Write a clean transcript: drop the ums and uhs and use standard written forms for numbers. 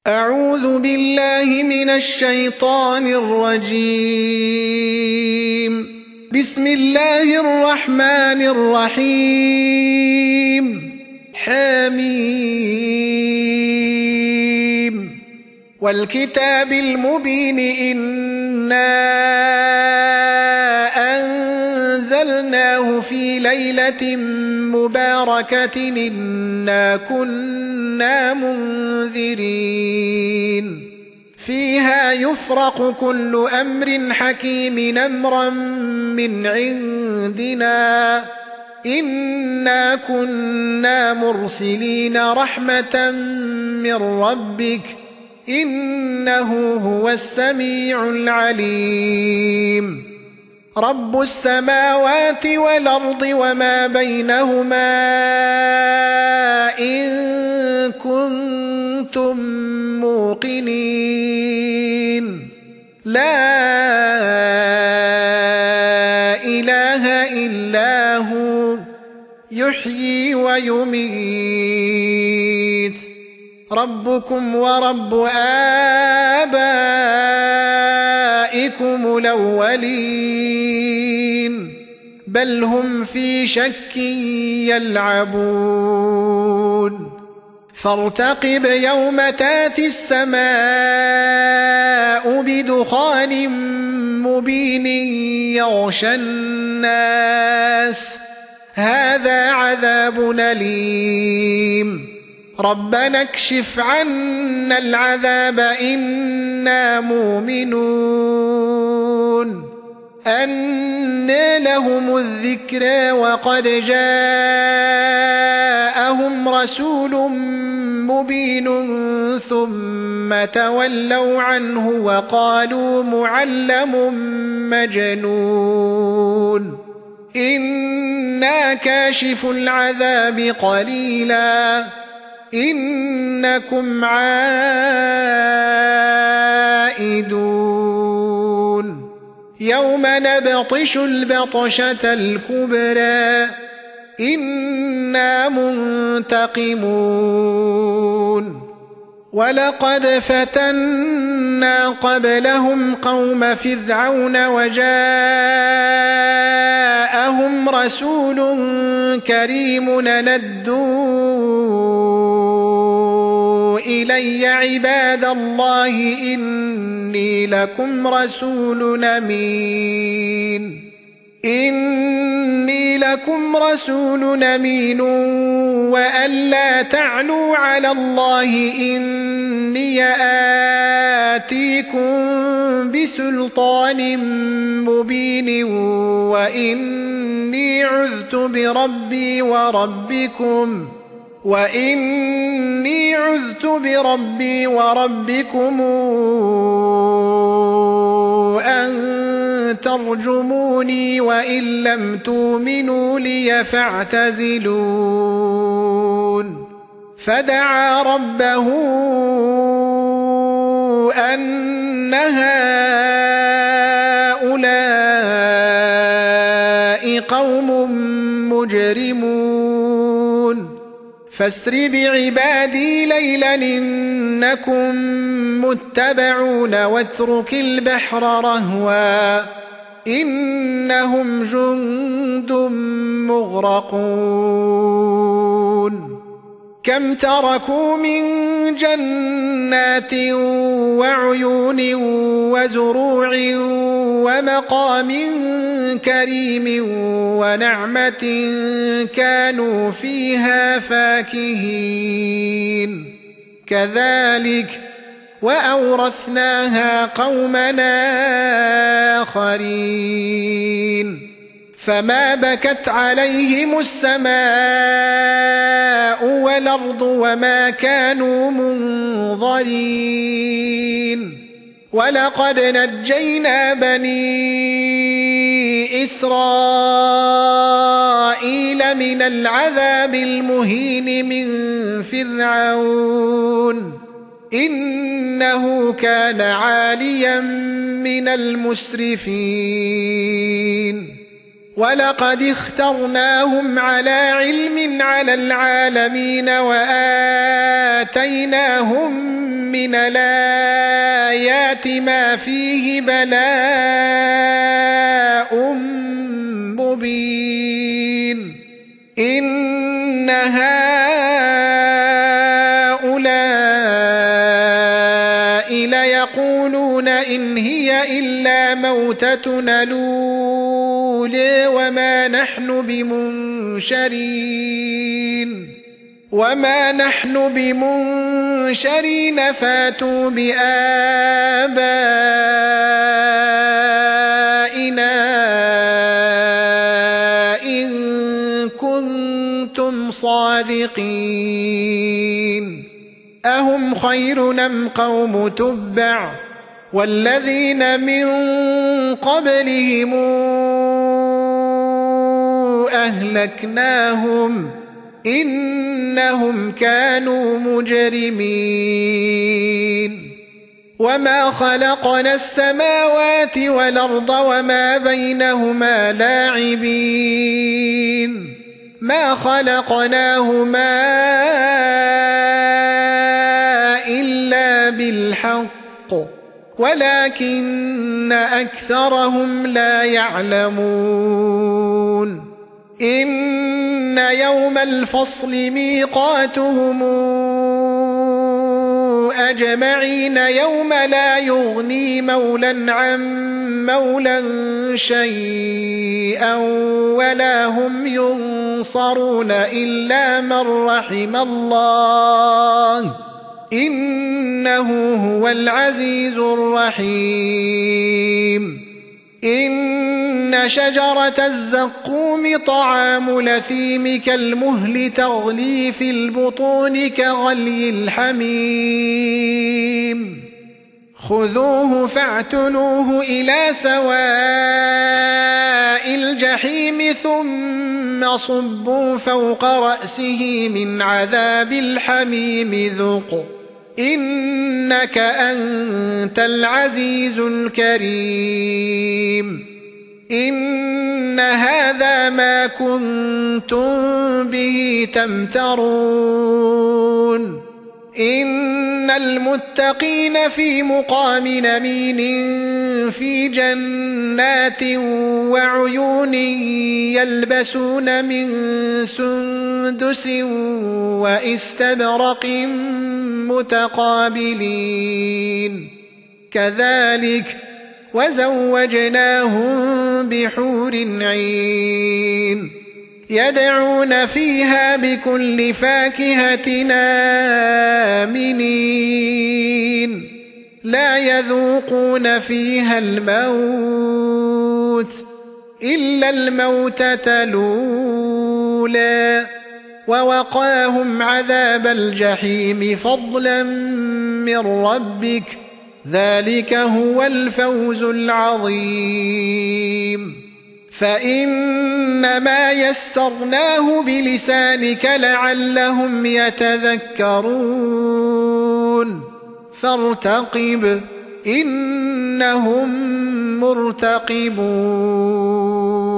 أعوذ بالله من الشيطان الرجيم. بسم الله الرحمن الرحيم. حميم والكتاب المبين إنا أنزلناه في ليلة مباركة إنا كنا منذرين فيها يفرق كل أمر حكيم أمرا من عندنا إنا كنا مرسلين رحمة من ربك إنه هو السميع العليم. رب السماوات والأرض وما بينهما إن كنتم موقنين لا إله إلا هو يحيي ويميت ربكم ورب آبائكم الأولين بل هم في شك يلعبون فارتقب يوم تاتي السماء بدخان مبين يغشى الناس هذا عذاب أليم ربنا اكشف عنا العذاب إنا مؤمنون أنى لهم الذكرى وقد جاءهم رسول مبين ثم تولوا عنه وقالوا معلم مجنون إنا كاشف العذاب قليلا إنكم عائدون يوم نبطش البطشة الكبرى إنا منتقمون ولقد فتنا قبلهم قوم فرعون وجاءهم رسول كريم ندوا إلي عباد الله إني لكم رسول أمين وأن لا تعلوا على الله إني آتيكم بسلطان مبين وإني عذت بربي وربكم أن ترجموني وإن لم تؤمنوا لي فاعتزلون فدعا ربه أن هؤلاء قوم مجرمون فاسر بعبادي ليلا إنكم متبعون واترك البحر رهوا إنهم جند مغرقون كم تركوا من جنات وعيون وزروع ومقام كريم ونعمة كانوا فيها فاكهين كذلك وأورثناها قومنا آخرين فما بكت عليهم السماء والأرض وما كانوا منظرين ولقد نجينا بني إسرائيل من العذاب المهين من فرعون إنه كان عاليا من المسرفين ولقد اخترناهم على علم على العالمين وآتيناهم من الآيات ما فيه بلاء مبين إن هؤلاء ليقولون إن هي إلا موتتنا الأولى وما نحن بمنشرين فاتوا بآبائنا إن كنتم صادقين أهم خير أم قوم تبع والذين من قبلهم أهلكناهم إنهم كانوا مجرمين وما خلقنا السماوات والأرض وما بينهما لاعبين ما خلقناهما إلا بالحق ولكن أكثرهم لا يعلمون إن يوم الفصل ميقاتهم أجمعين يوم لا يغني مولى عن مولى شيئا ولا هم ينصرون إلا من رحم الله إنه هو العزيز الرحيم إن شجرة الزقوم طعام الأثيم كالمهل تغلي في البطون كغلي الحميم خذوه فاعتلوه إلى سواء الجحيم ثم صبوا فوق رأسه من عذاب الحميم ذق إنك أنت العزيز الكريم إن هذا ما كنتم به تمترون إن المتقين في مقام أمين في جنات وعيون يلبسون من سندس واستبرق متقابلين كذلك وزوجناهم بحور عين يدعون فيها بكل فاكهة آمنين لا يذوقون فيها الموت إلا الموتة الأولى ووقاهم عذاب الجحيم فضلا من ربك ذلك هو الفوز العظيم فإنما يسرناه بلسانك لعلهم يتذكرون فارتقب إنهم مرتقبون